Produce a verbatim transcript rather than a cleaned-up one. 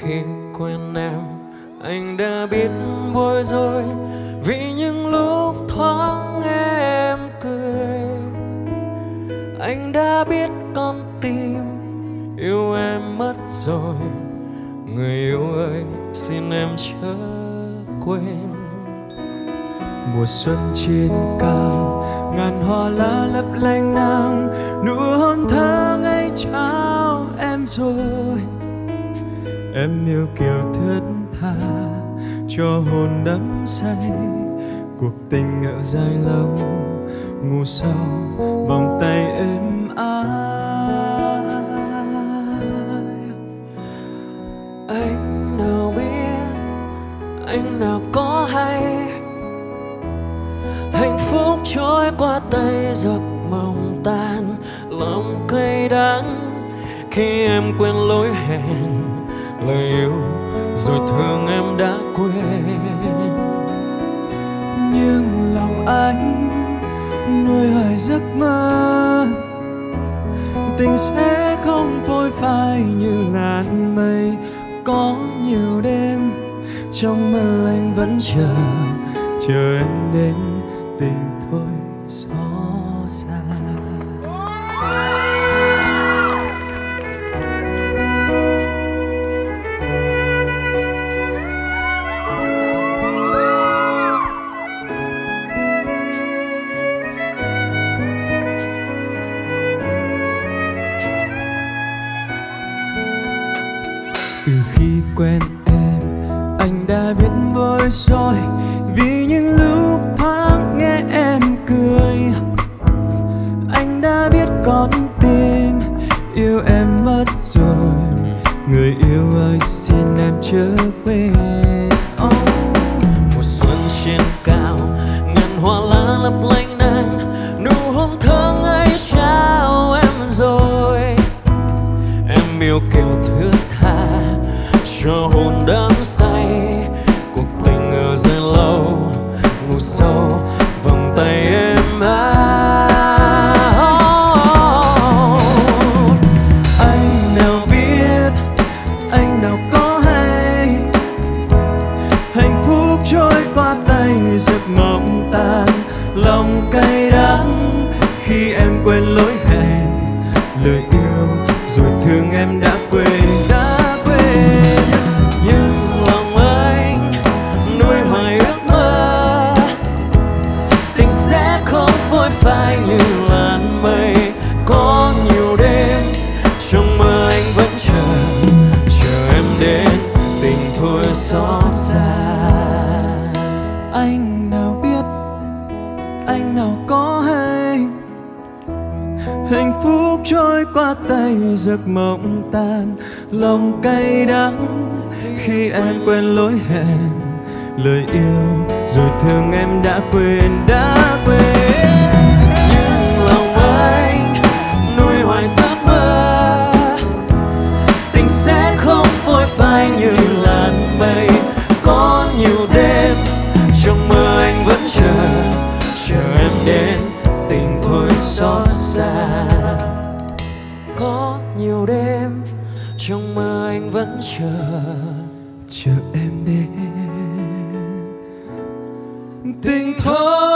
khi quen em, anh đã biết bối rối vì những lúc thoáng nghe em cười. Anh đã biết con tim yêu em mất rồi. Người yêu ơi, xin em chớ quên. Mùa xuân trên cao, ngàn hoa lá lấp lánh nắng, nụ hôn thơ ngây trao em rồi. Em yêu kiều thướt tha, cho hồn đắm say. Cuộc tình ngỡ dài lâu, ngủ sâu vòng tay êm ái. Anh nào biết, anh nào có hay, hạnh phúc trôi qua tay giấc mộng tan, lòng cay đắng khi em quên lối hẹn, lời yêu rồi thương em đã quên. Nhưng lòng anh nuôi hoài giấc mơ, tình sẽ không phôi phai như làn mây. Có nhiều đêm trong mơ anh vẫn chờ, chờ em đến tình thôi xót xa. Từ khi quen em, anh đã biết bối rối vì những lúc thoáng nghe em cười. Anh đã biết con tim yêu em mất rồi. Người yêu ơi, xin em chớ quên. Oh. Mùa xuân trên cao, ngàn hoa lá lấp lánh nắng, nụ hôn thơ ngây trao em rồi. Em yêu kiều thướt tha, cho hồn đắm say. Cuộc tình ở dài lâu, ngủ sâu vòng tay em ái. Anh nào biết, anh nào có hay, hạnh phúc trôi qua tay giấc mộng tan, lòng cay đắng khi em quên lối hẹn, lời yêu rồi thương em đã quên. Đã quên. Nhưng lòng anh nuôi hoài ước mơ, tình sẽ không phôi phai như làn mây. Có nhiều đêm trong mơ anh vẫn chờ, chờ em đến tình thôi xót xa. Anh nào biết, anh nào có hay, hạnh phúc trôi qua tay giấc mộng tan, lòng cay đắng khi em quên lối hẹn, lời yêu rồi thương em đã quên. Đã quên. Nhưng lòng anh nuôi hoài giấc mơ, tình sẽ không phôi phai như làn mây. Có nhiều đêm trong mơ anh vẫn chờ, chờ em đến tình thôi xót xa. Có nhiều đêm trong mơ anh vẫn chờ, chờ em đến tình thôi